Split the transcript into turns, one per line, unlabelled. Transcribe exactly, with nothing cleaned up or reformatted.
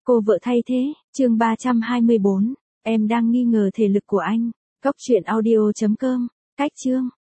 Cô vợ thay thế, chương ba trăm hai mươi bốn. Em đang nghi ngờ thể lực của anh. Cốc truyện audio chấm com. Cách chương.